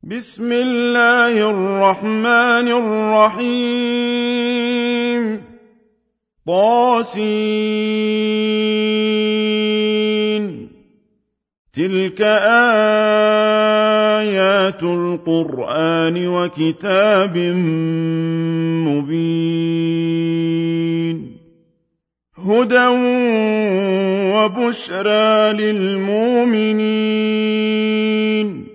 بسم الله الرحمن الرحيم طاسين تلك آيات القرآن وكتاب مبين هدى وبشرى للمؤمنين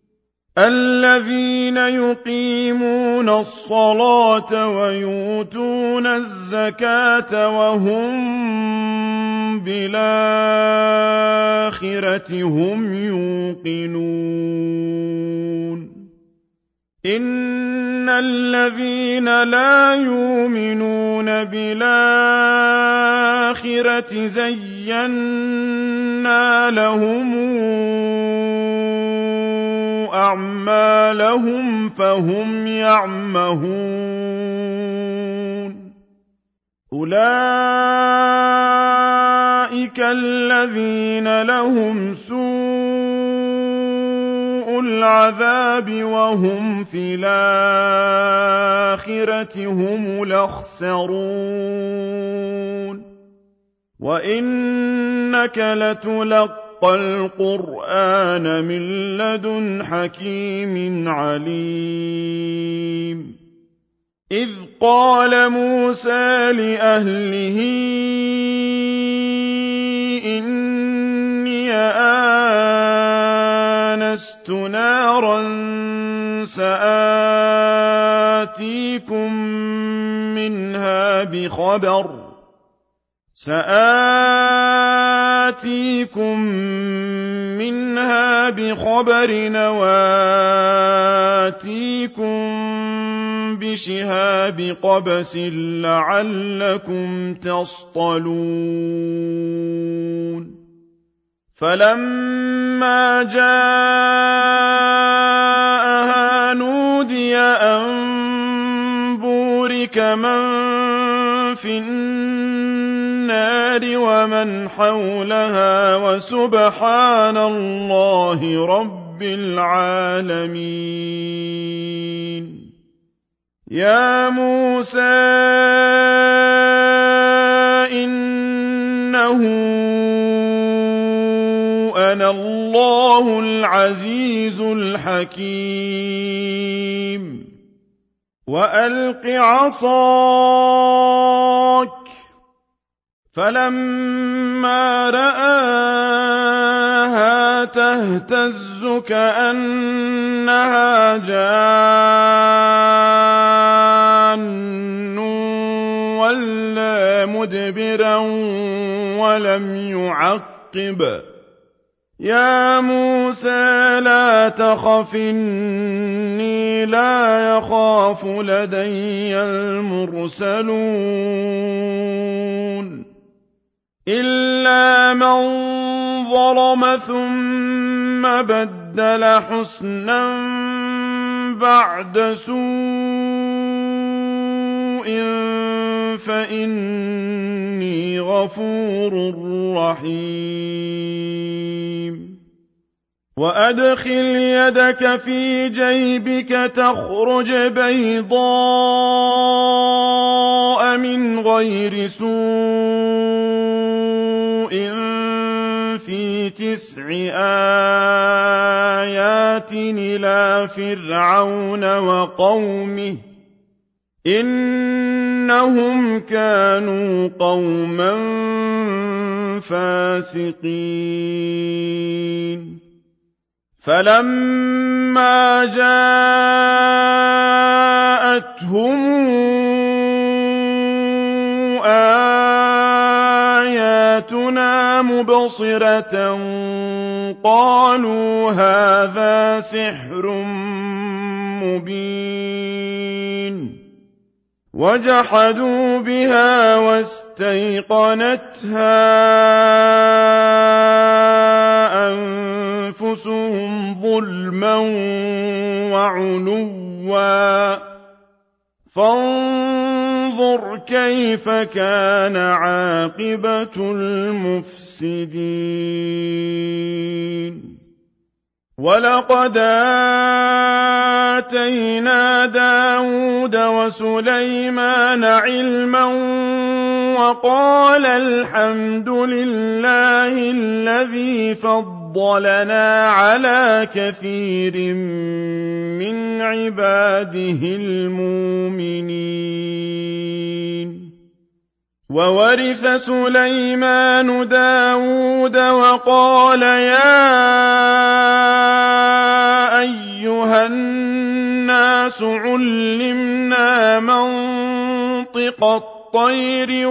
الذين يقيمون الصلاة ويؤتون الزكاة وهم بالآخرة هم يوقنون إن الذين لا يؤمنون بالآخرة زينا لهم أعمالهم فهم يعمهون أولئك الذين لهم سوء العذاب وهم في الآخرة هم الأخسرون وإنك لتلقى القرآن من لدن حكيم عليم إذ قال موسى لأهله إني آنست نارا سآتيكم منها بخبر وآتيكم بشهاب قبس لعلكم تصطلون فلما جاءها نودي أن بورك من في النار ومن حولها وسبحان الله رب العالمين يا موسى إنه أنا الله العزيز الحكيم وألق عصاك فلما رآها تهتز كأنها جان ولا مدبرا ولم يعقب يا موسى لا تخف إني لا يخاف لدي المرسلون إلا من ظلم ثم بدل حسنا بعد سوء فإني غفور رحيم وأدخل يدك في جيبك تخرج بيضاء من غير سوء في 9 آيات إلى فرعون وقومه إنهم كانوا قوما فاسقين فلما جاءتهم آياتنا مبصرة قالوا هذا سحر مبين وجحدوا بها واستيقنتها أنفسهم ظلما وعلوا فانظر كيف كان عاقبة المفسدين وَلَقَدْ آتَيْنَا دَاوُودَ وَسُلَيْمَانَ عِلْمًا وَقَالَا الْحَمْدُ لِلَّهِ الَّذِي فَضَّلَنَا عَلَىٰ كَثِيرٍ مِّنْ عِبَادِهِ الْمُؤْمِنِينَ وَوَرِثَ سُلَيْمَانُ دَاوُودَ وَقَالَ يَا أَيُّهَا النَّاسُ عُلِّمْنَا مَنطِقَ الطَّيْرِ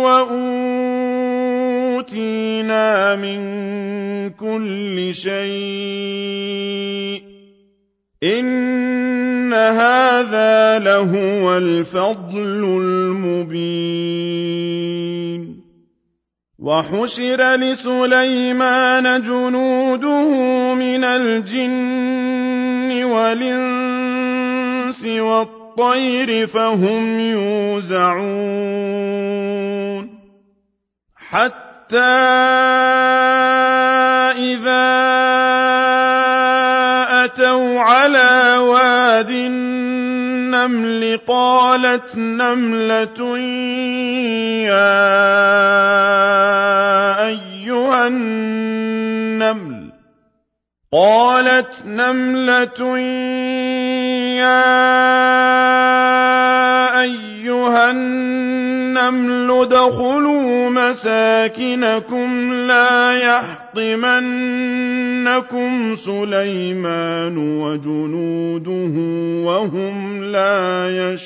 وَأُوتِينَا مِن كُلِّ شَيْءٍ إِنَّ هَٰذَا لَهُوَ الْفَضْلُ الْمُبِينُ وَحُشِرَ لِسُلَيْمَانَ جُنُودُهُ مِنَ الْجِنِّ وَالْإِنسِ وَالطَّيْرِ فَهُمْ يُوزَعُونَ حَتَّىٰ إِذَا أَتَوْا عَلَىٰ وَادِ النَّمْلِ قَالَتْ نَمْلَةٌ يَا أَيُّهَا النَّمْلُ ادْخُلُوا مَسَاكِنَكُمْ لَا يَحْطِمَنَّكُمْ سُلَيْمَانُ وَجُنُودُهُ وَهُمْ لَا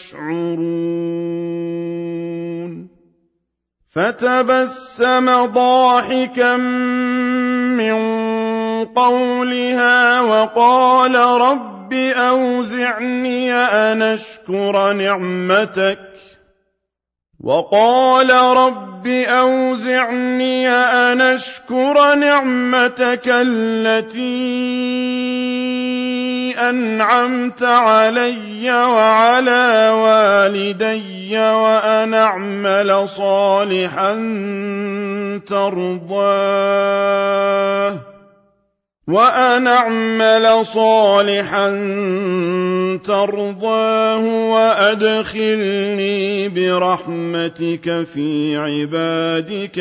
يَشْعُرُونَ فَتَبَسَّمَ ضَاحِكًا مِّن قَوْلِهَا وَقَالَ رَبِّ أَوْزِعْنِي أَنْ أَشْكُرَ نِعْمَتَكَ الَّتِي أَنْعَمْتَ عَلَيَّ وَعَلَىٰ وَالِدَيَّ وَأَنْ أَعْمَلَ صَالِحًا تَرْضَاهُ وَأَدْخِلْنِي بِرَحْمَتِكَ فِي عِبَادِكَ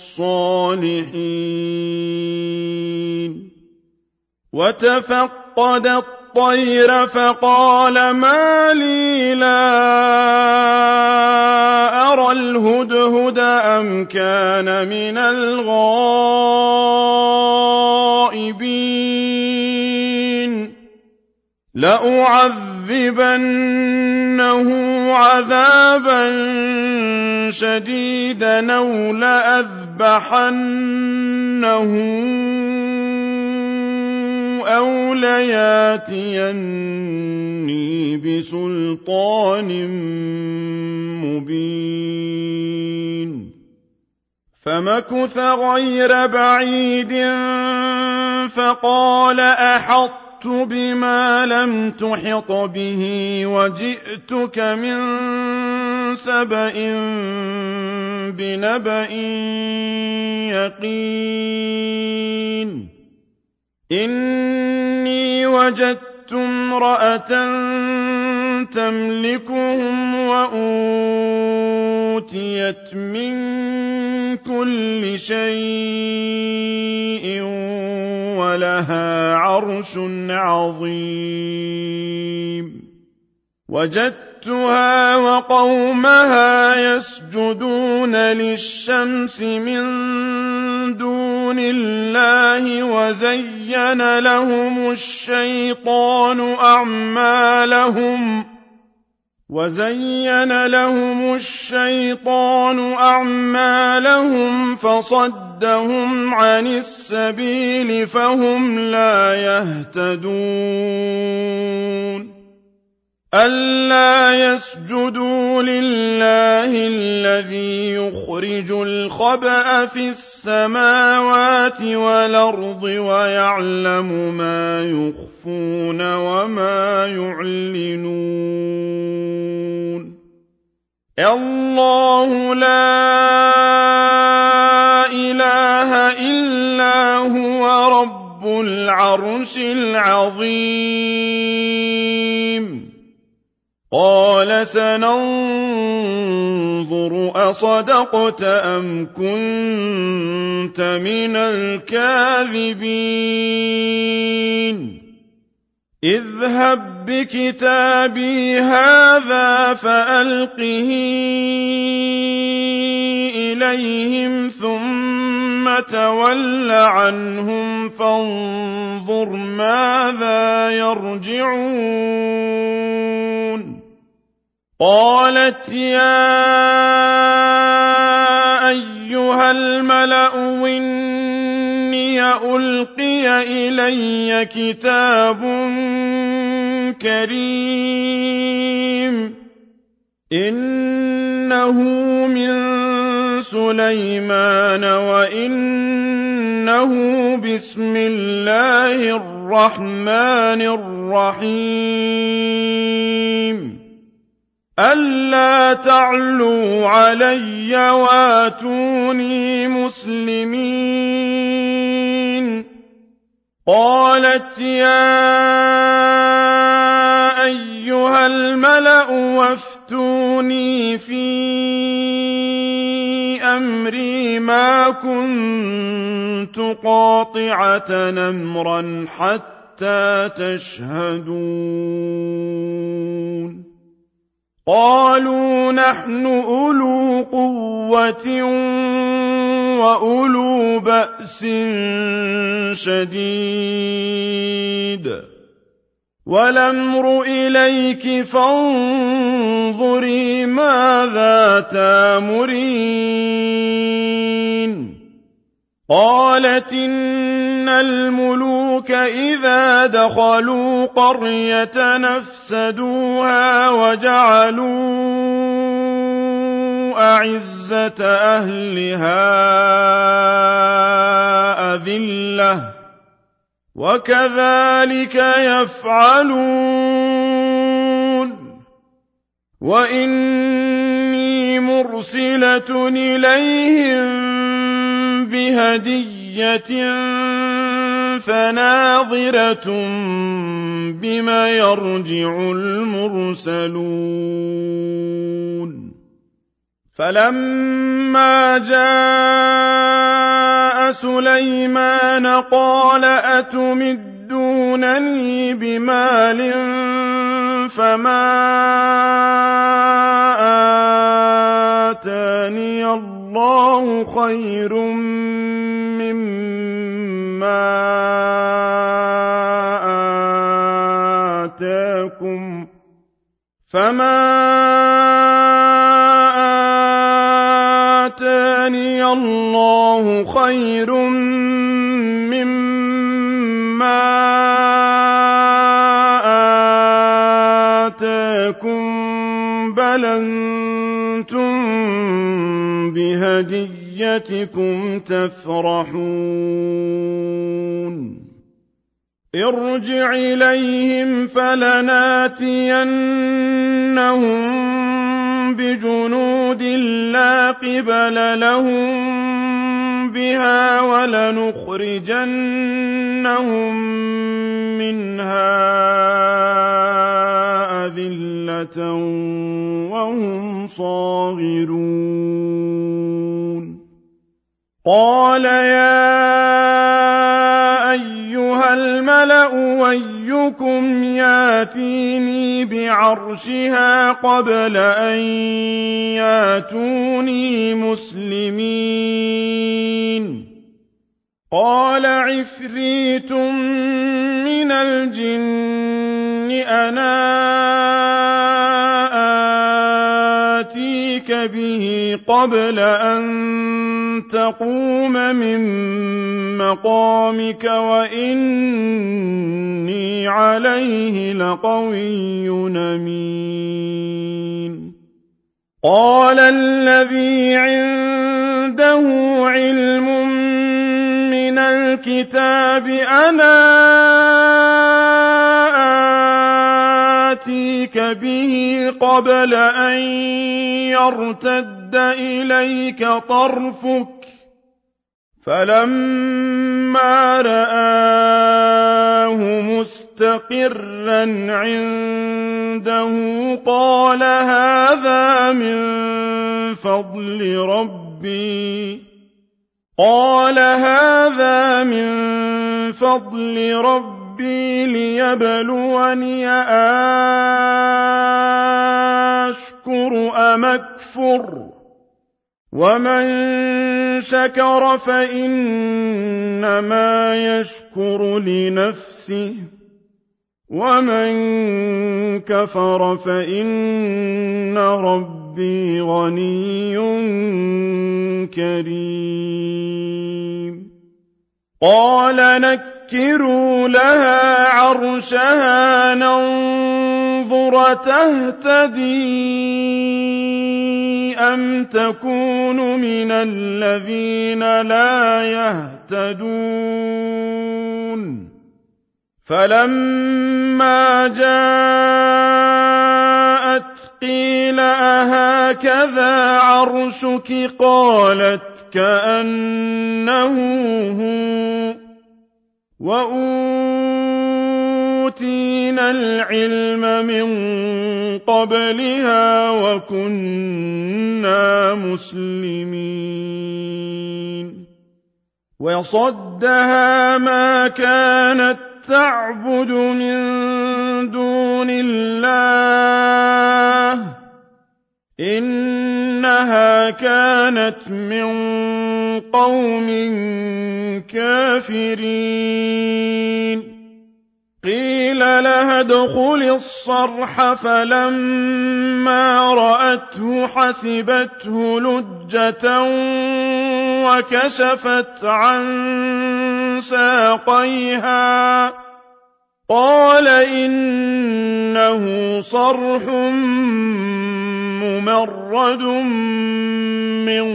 الصَّالِحِينَ وَتَفَقَّدَ الطَّيْرَ فَقَالَ مَا لِي لَا أَرَى الْهُدْهُدَ أَمْ كَانَ مِنَ الْغَائِبِينَ لَأُعَذِّبَنَّهُ عَذَابًا شَدِيدًا أَوْ لَأَذْبَحَنَّهُ أَوْ لَيَأْتِيَنِّي بِسُلْطَانٍ مُّبِينٍ فَمَكُثَ غَيْرَ بَعِيدٍ فَقَالَ أَحَطتُ بِمَا لَمْ تُحِطْ بِهِ وَجِئْتُكَ مِن سَبَإٍ بِنَبَإٍ يَقِينٍ إِنِّي وَجَدتُّ امْرَأَةً تَمْلِكُهُمْ وَأُوتِيَتْ مِن كُلِّ شَيْءٍ وَلَهَا عَرْشٌ عَظِيمٌ وَجَدتُّهَا وَقَوْمَهَا يَسْجُدُونَ لِلشَّمْسِ مِن دُونِ اللَّهِ وَزَيَّنَ لَهُمُ الشَّيْطَانُ أَعْمَالَهُمْ فَصَدَّهُمْ عَنِ السَّبِيلِ فَهُمْ لَا يَهْتَدُونَ أَلَّا يَسْجُدُوا لِلَّهِ الَّذِي يُخْرِجُ الْخَبْءَ فِي السَّمَاوَاتِ وَالْأَرْضِ وَيَعْلَمُ مَا يُخْفُونَ وَمَا يُعْلِنُونَ اللَّهُ لَا إِلَٰهَ إِلَّا هُوَ رَبُّ الْعَرْشِ العرش العظيم قال سننظر أصدقت أم كنت من الكاذبين اذهب بكتابي هذا فألقه إليهم ثم تول عنهم فانظر ماذا يرجعون قالت يا أيها الملأ إني ألقي إلي كتاب كريم إنه من سليمان وإنه بسم الله الرحمن الرحيم ألا تعلوا علي واتوني مسلمين قالت يا أيها الملأ وافتوني في أمري ما كنت قاطعة أمرا حتى تشهدون قالوا نحن أولو قوة وأولو بأس شديد والأمر إليك فانظري ماذا تأمرين قالت إن الملوك إذا دخلوا قرية نفسدوها وجعلوا أعزة أهلها أذلة وكذلك يفعلون وإني مرسلة إليهم بهدية فناظرة بما يرجع المرسلون فلما جاء سليمان قال أتمدونني بمال فما آتاني الله خير مما آتاكم فما آتاني الله خير مما آتاكم بل أنتم بهديتكم تفرحون ارجع إليهم فلناتينهم بجنود لا قبل لهم بها ولنخرجنهم منها أذلة وهم صاغرون قال يا أيها الملأ أيكم ياتيني بعرشها قبل أن ياتوني مسلمين قال عفريت من الجن أنا آتيك به قبل أن تقوم من مقامك وإني عليه لقوي أمين قال الذي عنده علم من الكتاب أنا آتيك به قبل أن يرتد إليك طرفك فلما رآه مستقرا عنده قال هذا من فضل ربي ليبلوني أشكر أم أكفر ومن شكر فإنما يشكر لنفسه ومن كفر فإن ربي غني كريم قال نكروا لها عرشها ننظر تهتدي أم تكون من الذين لا يهتدون فلما جاءت قيل أهكذا عرشك قالت كأنه هو وأوتينا العلم من قبلها وكنا مسلمين وصدها ما كانت تعبد من دون الله إنها كانت من قوم كافرين قيل لها ادخل الصرح فلما رأته حسبته لجة وكشفت عن ساقيها قال إنه صرح ممرد من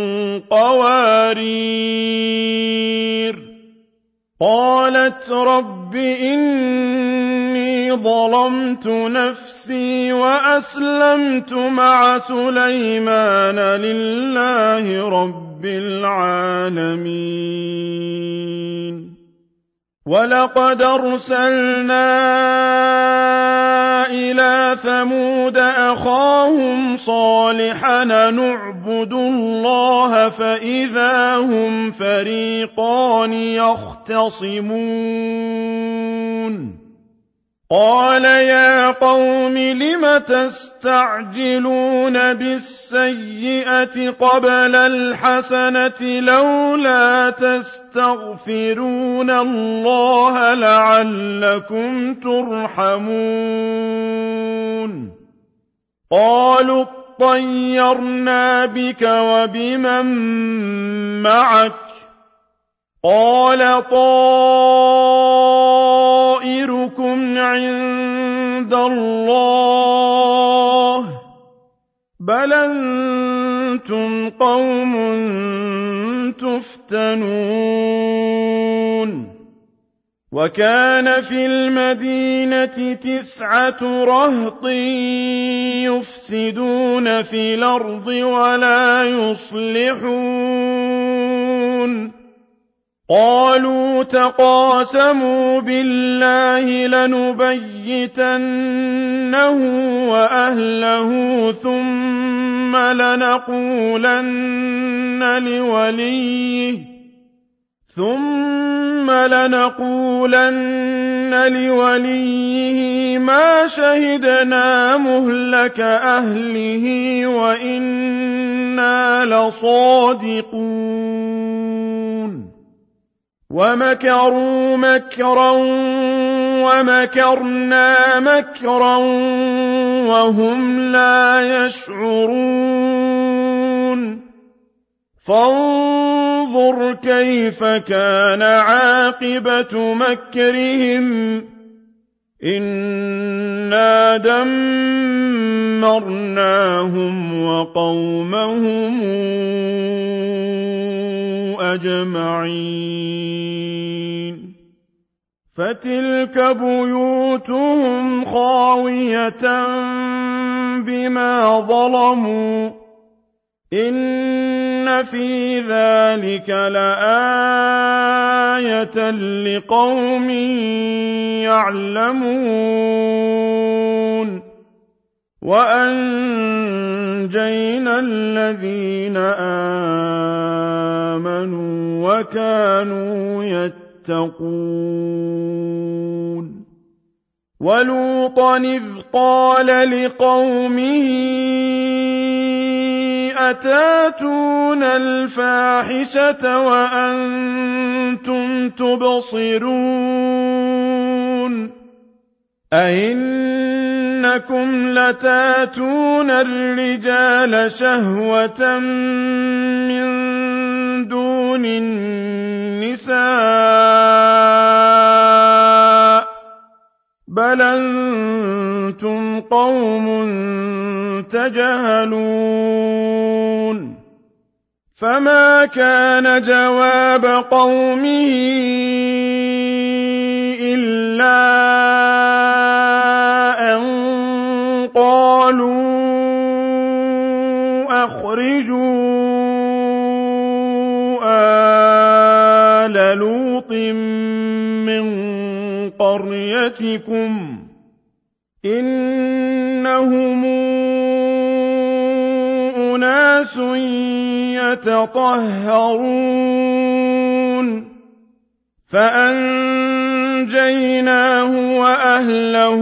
قوارير قالت رب إني ظلمت نفسي وأسلمت مع سليمان لله رب العالمين ولقد أرسلنا إلى ثمود أخاهم صالحا نعبد الله فإذا هم فريقان يختصمون قال يا قوم لم تستعجلون بالسيئة قبل الحسنة لولا تستغفرون الله لعلكم ترحمون قالوا اطيرنا بك وبمن معك قال طائركم عند الله بل أنتم قوم تفتنون وكان في المدينة 9 رهط يفسدون في الأرض ولا يصلحون قالوا تقاسموا بالله لنبيتنه وأهله ثم لنقولن لوليه ما شهدنا مهلك أهله وإنا لصادقون ومكروا مكرا ومكرنا مكرا وهم لا يشعرون فانظر كيف كان عاقبة مكرهم إنا دمرناهم وقومهم أجمعين فتلك بيوتهم خاوية بما ظلموا إِنَّ فِي ذَلِكَ لَآيَةً لِقَوْمٍ يَعْلَمُونَ وَأَنجَيْنَا الَّذِينَ آمَنُوا وَكَانُوا يَتَّقُونَ وَلُوطًا إِذْ قَالَ لِقَوْمِهِ أَتَأْتُونَ الْفَاحِشَةَ وَأَنْتُمْ تُبْصِرُونَ أَئِنَّكُمْ لَتَأْتُونَ الرِّجَالَ شَهْوَةً مِّن دُونِ النِّسَاءِ بَلْ أَنتُمْ قَوْمٌ تَجْهَلُونَ فَمَا كَانَ جَوَابَ قَوْمِهِ إِلَّا أَن قَالُوا أَخْرِجُوا آلَ لُوطٍ مِّن قَرْيَتِكُمْ إِنَّهُمْ أُنَاسٌ يَتَطَهَّرُونَ فَأَنجَيْنَاهُ وَأَهْلَهُ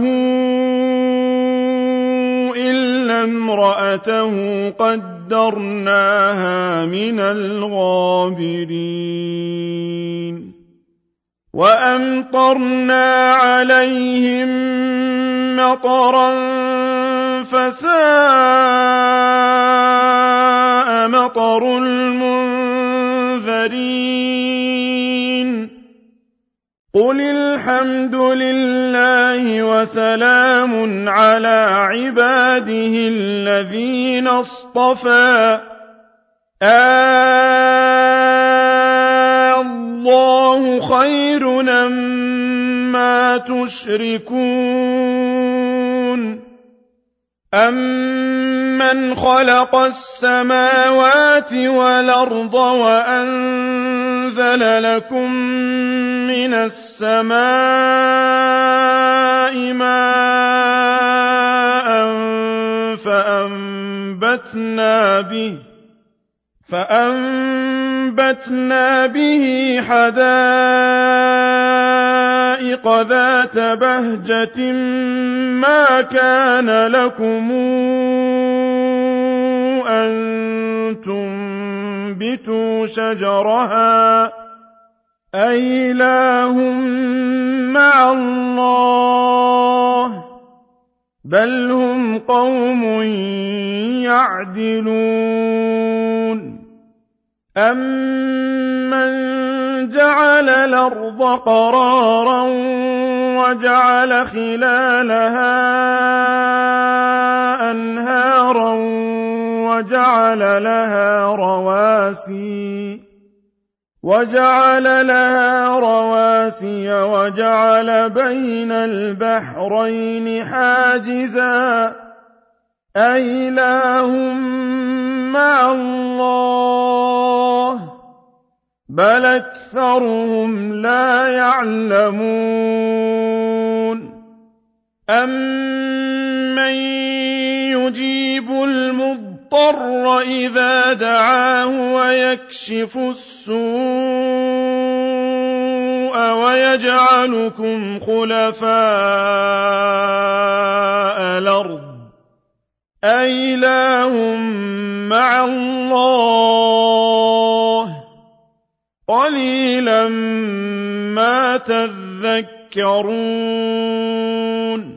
إِلَّا امْرَأَتَهُ قَدَّرْنَاهَا مِنَ الْغَابِرِينَ وَأَمْطَرْنَا عَلَيْهِم مَّطَرًا فَسَاءَ مَطَرُ الْمُنذَرِينَ قُلِ الْحَمْدُ لِلَّهِ وَسَلَامٌ عَلَىٰ عِبَادِهِ الَّذِينَ اصْطَفَىٰ اللَّهُ خَيْرٌ أَمَّا تُشْرِكُونَ أَمَّنْ خَلَقَ السَّمَاوَاتِ وَالْأَرْضَ وَأَنزَلَ لَكُم مِّنَ السَّمَاءِ مَاءً فَأَنبَتْنَا بِهِ حَدَائِقَ ذَاتَ بَهْجَةٍ مَّا كَانَ لَكُمْ أَن تُنبِتُوا شَجَرَهَا أَإِلَٰهٌ مَّعَ اللَّهِ بَلْ هُمْ قَوْمٌ يَعْدِلُونَ أَمَّنْ جَعَلَ الْأَرْضَ قَرَارًا وَجَعَلَ خِلَالَهَا أَنْهَارًا وَجَعَلَ لَهَا رَوَاسِيَ وَجَعَلَ بَيْنَ الْبَحْرَيْنِ حَاجِزًا أَإِلَٰهٌ مَّعَ اللَّهِ بَلْ أَكْثَرُهُمْ لَا يَعْلَمُونَ أَمَّن يُجِيبُ الْمُضْطَرَّ إِذَا دَعَاهُ وَيَكْشِفُ السُّوءَ وَيَجْعَلُكُمْ خُلَفَاءَ الْأَرْضِ أَإِلَٰهٌ مَّعَ اللَّهِ قَلِيلًا مَّا تَذَكَّرُونَ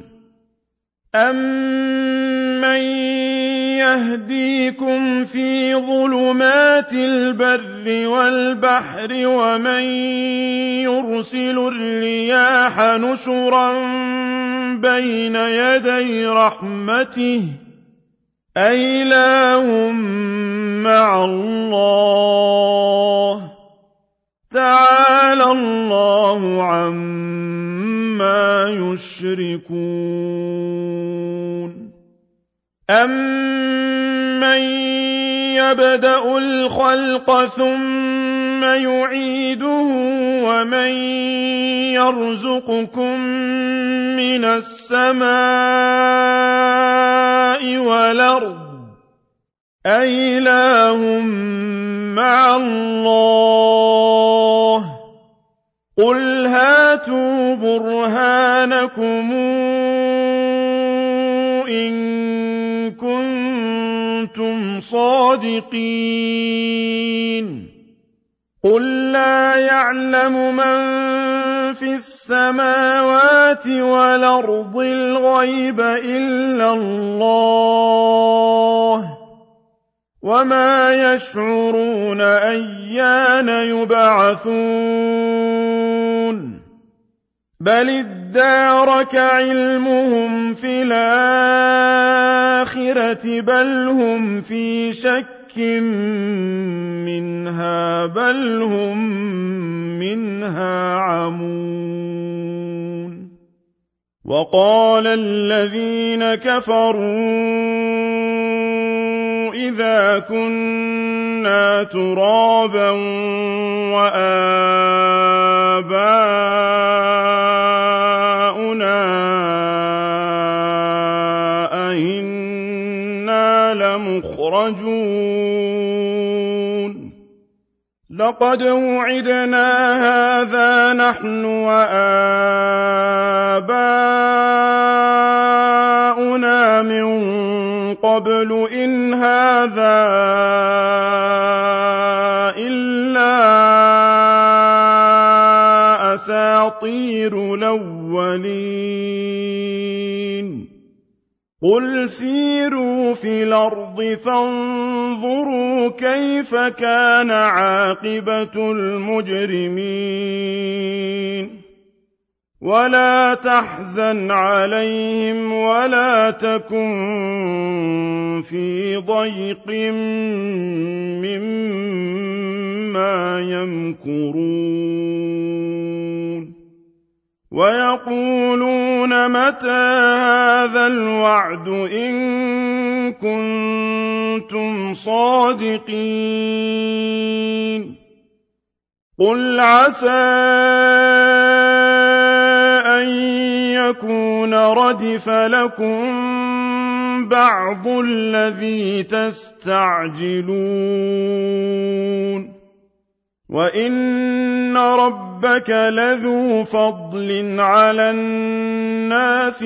أَمَّن يَهْدِيكُمْ فِي ظُلُمَاتِ الْبَرِّ وَالْبَحْرِ وَمَن يُرْسِلُ الرِّيَاحَ نُشُرًا بَيْنَ يَدَيْ رَحْمَتِهِ أَإِلَٰهٌ مَّعَ اللَّهِ تَعَالَى اللَّهُ عَمَّا يُشْرِكُونَ أَمَّن يبدأ الخلق ثم يعيده ومن يرزقكم من السماء والأرض أإله مع الله قل هاتوا برهانكم إن كنتم صادقين قل لا يعلم من في السماوات والأرض الغيب إلا الله وما يشعرون أيان يبعثون بل ادارك علمهم في الآخرة بل هم في شك منها بل هم منها عمون وقال الذين كفروا إذا كنا ترابا وآباؤنا أئنا لمخرجون لقد وعدنا هذا نحن وآباؤنا من قبل إن هذا إلا أساطير الأولين قل سيروا في الأرض فانظروا كيف كان عاقبة المجرمين ولا تحزن عليهم ولا تكن في ضيق مما يمكرون ويقولون متى هذا الوعد إن كنتم صادقين قل عسى أن يكون ردف لكم بعض الذي تستعجلون وإن ربك لذو فضل على الناس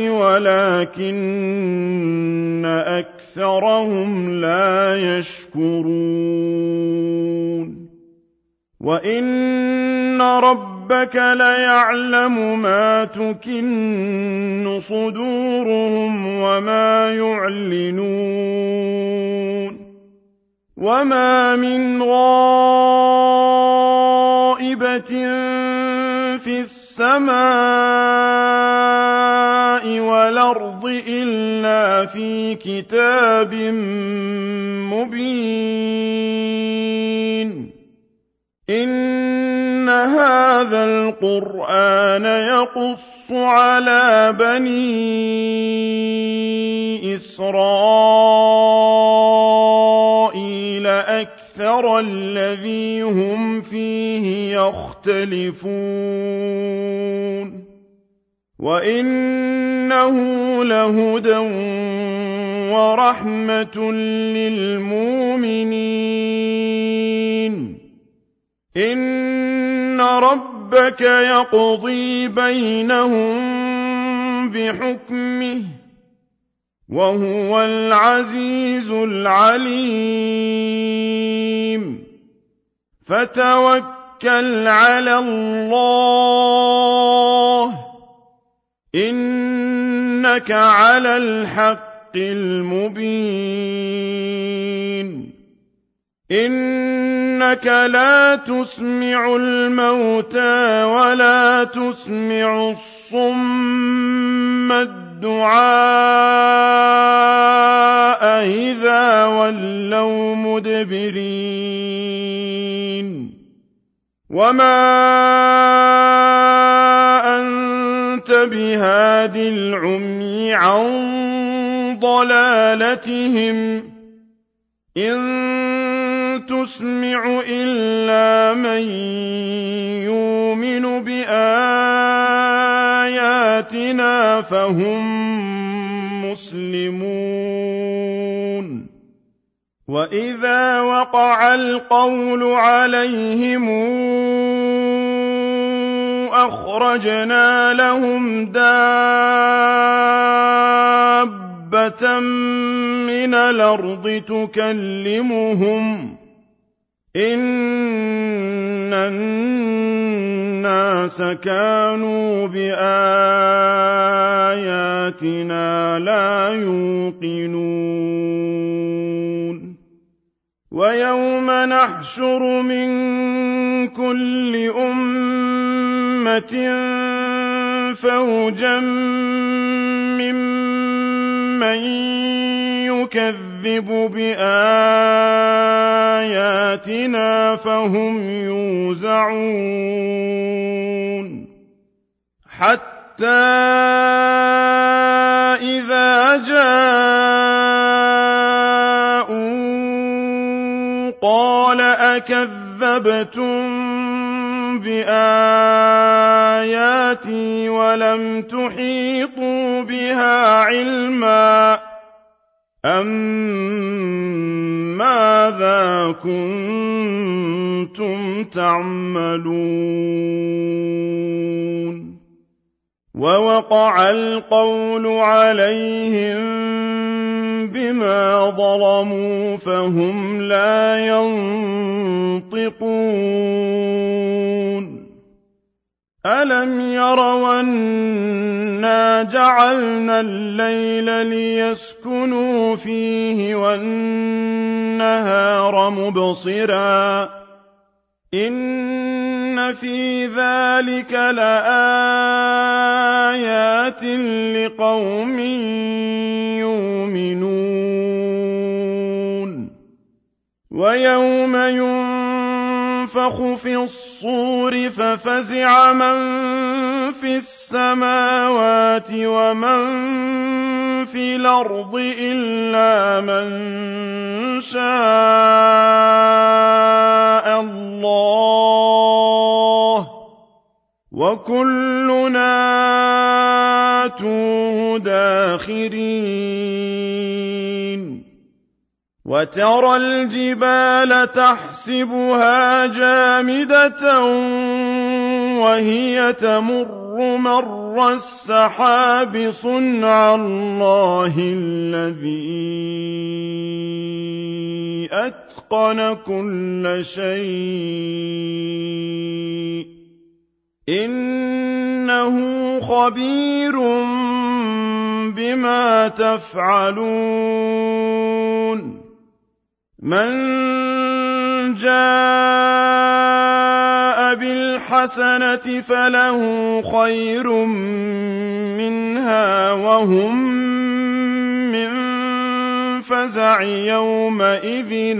ولكن أكثرهم لا يشكرون وإن ربك ليعلم ما تكن صدورهم وما يعلنون وما من غائبة في السماء والأرض إلا في كتاب مبين إن هذا القرآن يقص على بني إسرائيل أكثر الذي هم فيه يختلفون وإنه لهدى ورحمة للمؤمنين إن ربك يقضي بينهم بحكمه وهو العزيز العليم فتوكل على الله إنك على الحق المبين إنك لا تسمع الموتى ولا تسمع الصم الدعاء إذا ولوا مدبرين وما أنت بهاد العمي عن ضلالتهم إن تسمع إلا من يؤمن بآياتنا فهم مسلمون وإذا وقع القول عليهم أخرجنا لهم دابة من الأرض تكلمهم إن الناس كانوا بآياتنا لا يوقنون ويوم نحشر من كل أمة فوجا ممن يكذب بآياتنا فهم يوزعون حتى إذا جاءوا قال أكذبتم بآياتي ولم تحيطوا بها علما أم ماذا كنتم تعملون ووقع القول عليهم بما ظلموا فهم لا ينطقون ألم يروا أنا جعلنا الليل ليسكنوا فيه والنهار مبصرا إن في ذلك لآيات لقوم يؤمنون ويوم ينفخ في الصور ففزع من في السماوات ومن في الأرض إلا من شاء الله وكلنا آتوه داخرين وترى الجبال تحسبها جامدة وهي تمر مر السحاب صنع الله الذي أتقن كل شيء إنه خبير بما تفعلون من جاء بالحسنة فله خير منها وهم من فزع يومئذ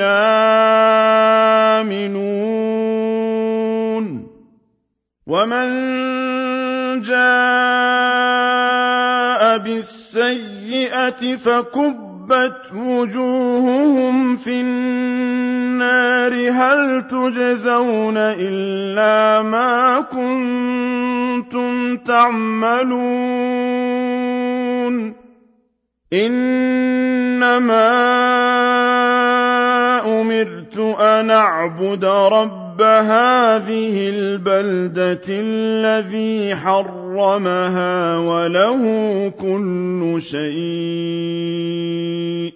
آمنون ومن جاء بالسيئة فكبت وجوههم في النار هل تجزون إلا ما كنتم تعملون إنما أمرت أن أعبد رب هذه البلدة الذي حرمها وله كل شيء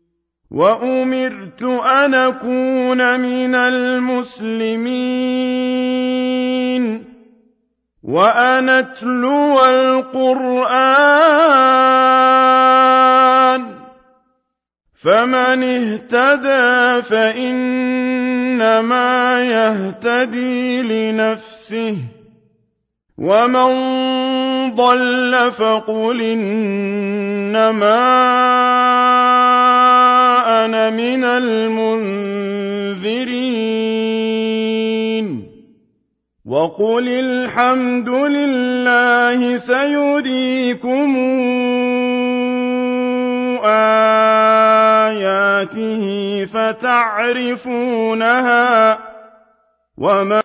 وأمرت أن أكون من المسلمين وأن أتلو القرآن فمن اهتدى فإنما يهتدي لنفسه ومن ضل فقل إنما أنا من المنذرين وقل الحمد لله سيريكم آيَاتِهِ فَتَعْرِفُونَهَا وَمَا